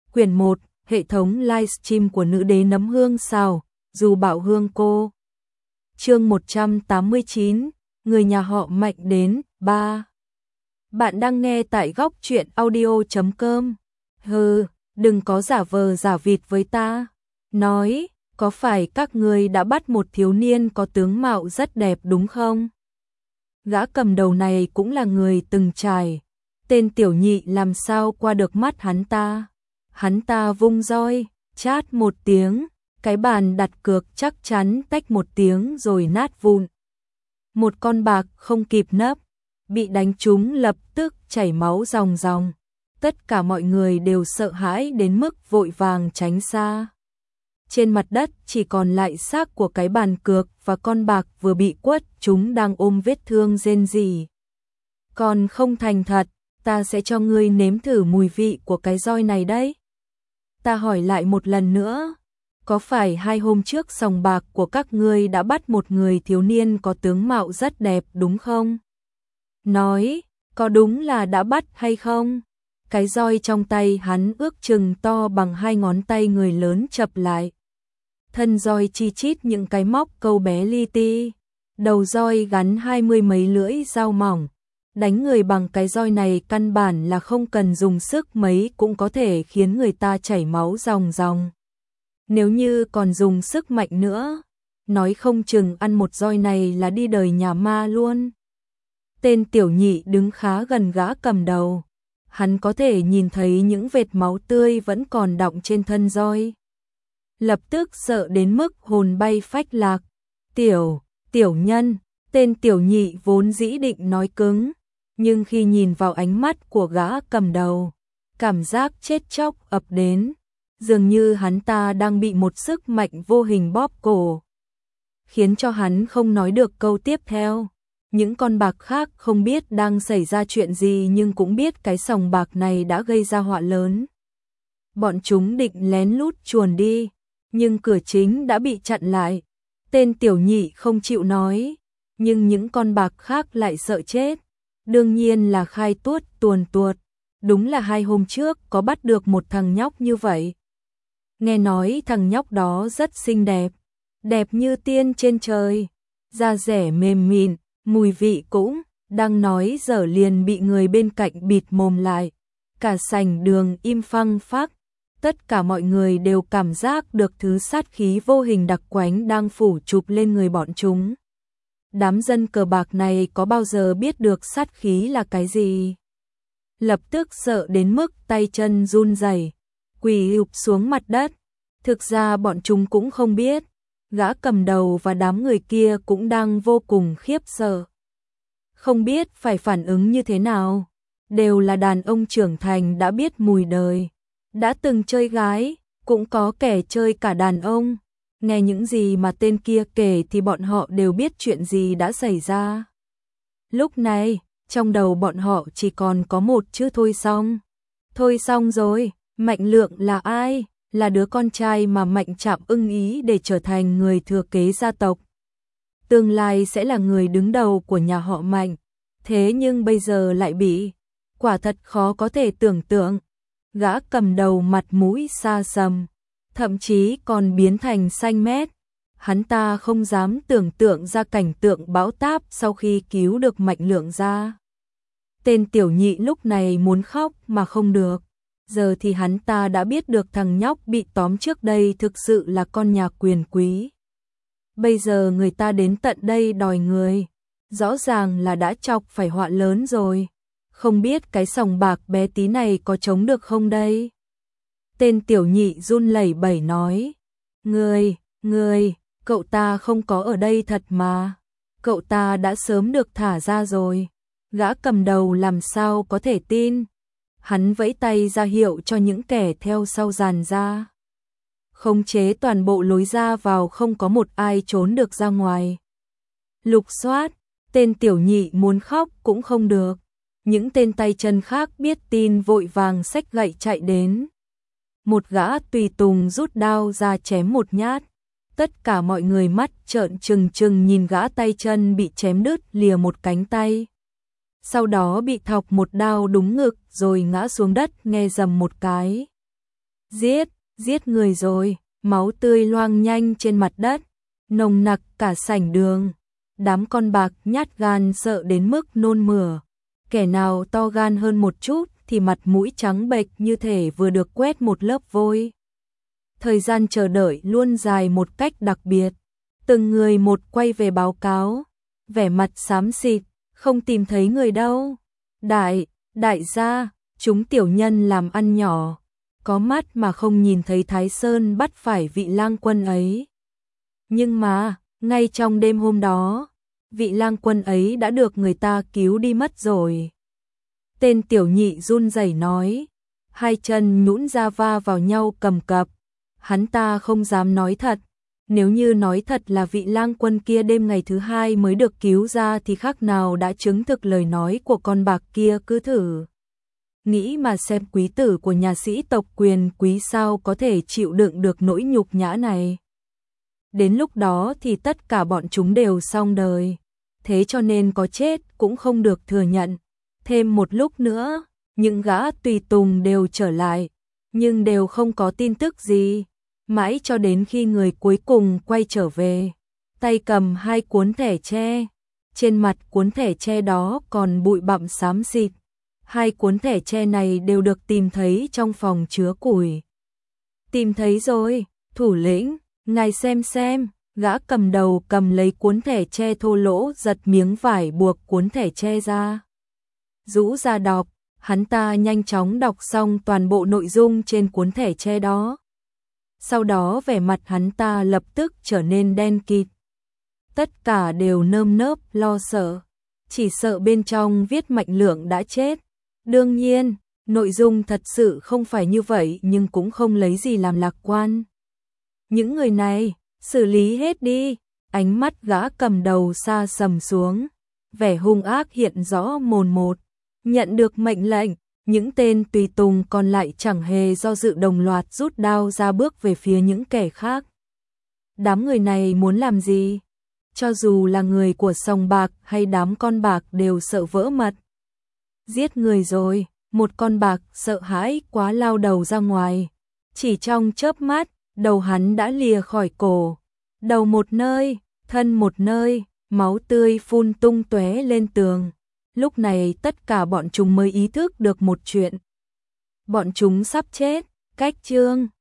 Quyển 1, hệ thống livestream của nữ đế nấm hương xào, dù bảo hương cô. Chương 189, người nhà họ Mạnh đến, 3. Bạn đang nghe tại góc truyện audio.com. Hừ, đừng có giả vờ giả vịt với ta. Nói, có phải các ngươi đã bắt một thiếu niên có tướng mạo rất đẹp đúng không? Gã cầm đầu này cũng là người từng trải. Tên tiểu nhị làm sao qua được mắt hắn ta. Hắn ta vung roi, chát một tiếng, cái bàn đặt cược chắc chắn tách một tiếng rồi nát vụn. Một con bạc không kịp nấp, bị đánh trúng lập tức chảy máu ròng ròng. Tất cả mọi người đều sợ hãi đến mức vội vàng tránh xa. Trên mặt đất chỉ còn lại xác của cái bàn cược và con bạc vừa bị quất chúng đang ôm vết thương rên rỉ. Còn không thành thật, ta sẽ cho ngươi nếm thử mùi vị của cái roi này đấy. Ta hỏi lại một lần nữa, có phải 2 hôm trước sòng bạc của các ngươi đã bắt một người thiếu niên có tướng mạo rất đẹp đúng không? Nói, có đúng là đã bắt hay không? Cái roi trong tay hắn ước chừng to bằng 2 ngón tay người lớn chập lại. Thân roi chi chít những cái móc câu bé li ti, đầu roi gắn 20 mấy lưỡi dao mỏng. Đánh người bằng cái roi này căn bản là không cần dùng sức mấy cũng có thể khiến người ta chảy máu ròng ròng. Nếu như còn dùng sức mạnh nữa, nói không chừng ăn một roi này là đi đời nhà ma luôn. Tên tiểu nhị đứng khá gần gã cầm đầu. Hắn có thể nhìn thấy những vệt máu tươi vẫn còn đọng trên thân roi. Lập tức sợ đến mức hồn bay phách lạc. Tiểu nhân, tên tiểu nhị vốn dĩ định nói cứng. Nhưng khi nhìn vào ánh mắt của gã cầm đầu, cảm giác chết chóc ập đến, dường như hắn ta đang bị một sức mạnh vô hình bóp cổ, khiến cho hắn không nói được câu tiếp theo. Những con bạc khác không biết đang xảy ra chuyện gì nhưng cũng biết cái sòng bạc này đã gây ra họa lớn. Bọn chúng định lén lút chuồn đi, nhưng cửa chính đã bị chặn lại. Tên tiểu nhị không chịu nói, nhưng những con bạc khác lại sợ chết. Đương nhiên là khai tuốt tuồn tuột, đúng là 2 hôm trước có bắt được một thằng nhóc như vậy. Nghe nói thằng nhóc đó rất xinh đẹp, đẹp như tiên trên trời, da dẻ mềm mịn, mùi vị cũng, đang nói dở liền bị người bên cạnh bịt mồm lại. Cả sảnh đường im phăng phắc, tất cả mọi người đều cảm giác được thứ sát khí vô hình đặc quánh đang phủ chụp lên người bọn chúng. Đám dân cờ bạc này có bao giờ biết được sát khí là cái gì? Lập tức sợ đến mức tay chân run rẩy, quỳ ụp xuống mặt đất. Thực ra bọn chúng cũng không biết, gã cầm đầu và đám người kia cũng đang vô cùng khiếp sợ. Không biết phải phản ứng như thế nào, đều là đàn ông trưởng thành đã biết mùi đời, đã từng chơi gái, cũng có kẻ chơi cả đàn ông. Nghe những gì mà tên kia kể thì bọn họ đều biết chuyện gì đã xảy ra. Lúc này, trong đầu bọn họ chỉ còn có một chữ thôi xong. Thôi xong rồi, Mạnh Lượng là ai? Là đứa con trai mà Mạnh Trạm ưng ý để trở thành người thừa kế gia tộc. Tương lai sẽ là người đứng đầu của nhà họ Mạnh. Thế nhưng bây giờ lại bị, quả thật khó có thể tưởng tượng. Gã cầm đầu mặt mũi xa sầm, thậm chí còn biến thành xanh mét. Hắn ta không dám tưởng tượng ra cảnh tượng bão táp sau khi cứu được Mạnh Lượng ra. Tên tiểu nhị lúc này muốn khóc mà không được. Giờ thì hắn ta đã biết được thằng nhóc bị tóm trước đây thực sự là con nhà quyền quý. Bây giờ người ta đến tận đây đòi người, rõ ràng là đã chọc phải họa lớn rồi. Không biết cái sòng bạc bé tí này có chống được không đây? Tên tiểu nhị run lẩy bẩy nói, Ngươi, cậu ta không có ở đây thật mà. Cậu ta đã sớm được thả ra rồi. Gã cầm đầu làm sao có thể tin. Hắn vẫy tay ra hiệu cho những kẻ theo sau dàn ra. Khống chế toàn bộ lối ra vào, không có một ai trốn được ra ngoài. Lục soát, tên tiểu nhị muốn khóc cũng không được. Những tên tay chân khác biết tin vội vàng xách gậy chạy đến. Một gã tùy tùng rút đao ra chém một nhát. Tất cả mọi người mắt trợn trừng trừng nhìn gã tay chân bị chém đứt lìa một cánh tay. Sau đó bị thọc một đao đúng ngực rồi ngã xuống đất nghe rầm một cái. Giết người rồi, máu tươi loang nhanh trên mặt đất, nồng nặc cả sảnh đường. Đám con bạc nhát gan sợ đến mức nôn mửa. Kẻ nào to gan hơn một chút thì mặt mũi trắng bệch như thể vừa được quét một lớp vôi. Thời gian chờ đợi luôn dài một cách đặc biệt. Từng người một quay về báo cáo, vẻ mặt xám xịt, không tìm thấy người đâu. Đại gia, chúng tiểu nhân làm ăn nhỏ, có mắt mà không nhìn thấy Thái Sơn bắt phải vị lang quân ấy. Nhưng mà, ngay trong đêm hôm đó, vị lang quân ấy đã được người ta cứu đi mất rồi. Tên tiểu nhị run rẩy nói, hai chân nhũn ra va vào nhau cầm cập. Hắn ta không dám nói thật. Nếu như nói thật là vị lang quân kia đêm ngày thứ hai mới được cứu ra thì khác nào đã chứng thực lời nói của con bạc kia. Cứ thử nghĩ mà xem, quý tử của nhà sĩ tộc quyền quý sao có thể chịu đựng được nỗi nhục nhã này. Đến lúc đó thì tất cả bọn chúng đều xong đời. Thế cho nên có chết cũng không được thừa nhận. Thêm một lúc nữa, những gã tùy tùng đều trở lại, nhưng đều không có tin tức gì. Mãi cho đến khi người cuối cùng quay trở về, tay cầm hai cuốn thẻ tre. Trên mặt cuốn thẻ tre đó còn bụi bặm xám xịt. Hai cuốn thẻ tre này đều được tìm thấy trong phòng chứa củi. Tìm thấy rồi, thủ lĩnh, ngài xem, gã cầm đầu cầm lấy cuốn thẻ tre thô lỗ, giật miếng vải buộc cuốn thẻ tre ra. Rũ ra đọc, hắn ta nhanh chóng đọc xong toàn bộ nội dung trên cuốn thẻ tre đó. Sau đó vẻ mặt hắn ta lập tức trở nên đen kịt. Tất cả đều nơm nớp lo sợ, chỉ sợ bên trong viết Mạnh Lượng đã chết. Đương nhiên, nội dung thật sự không phải như vậy nhưng cũng không lấy gì làm lạc quan. Những người này, xử lý hết đi. Ánh mắt gã cầm đầu xa sầm xuống, vẻ hung ác hiện rõ mồn một. Nhận được mệnh lệnh, những tên tùy tùng còn lại chẳng hề do dự đồng loạt rút đao ra bước về phía những kẻ khác. Đám người này muốn làm gì? Cho dù là người của sòng bạc hay đám con bạc đều sợ vỡ mật. Giết người rồi, một con bạc sợ hãi quá lao đầu ra ngoài. Chỉ trong chớp mắt, đầu hắn đã lìa khỏi cổ. Đầu một nơi, thân một nơi, máu tươi phun tung tóe lên tường. Lúc này tất cả bọn chúng mới ý thức được một chuyện. Bọn chúng sắp chết. Cách chương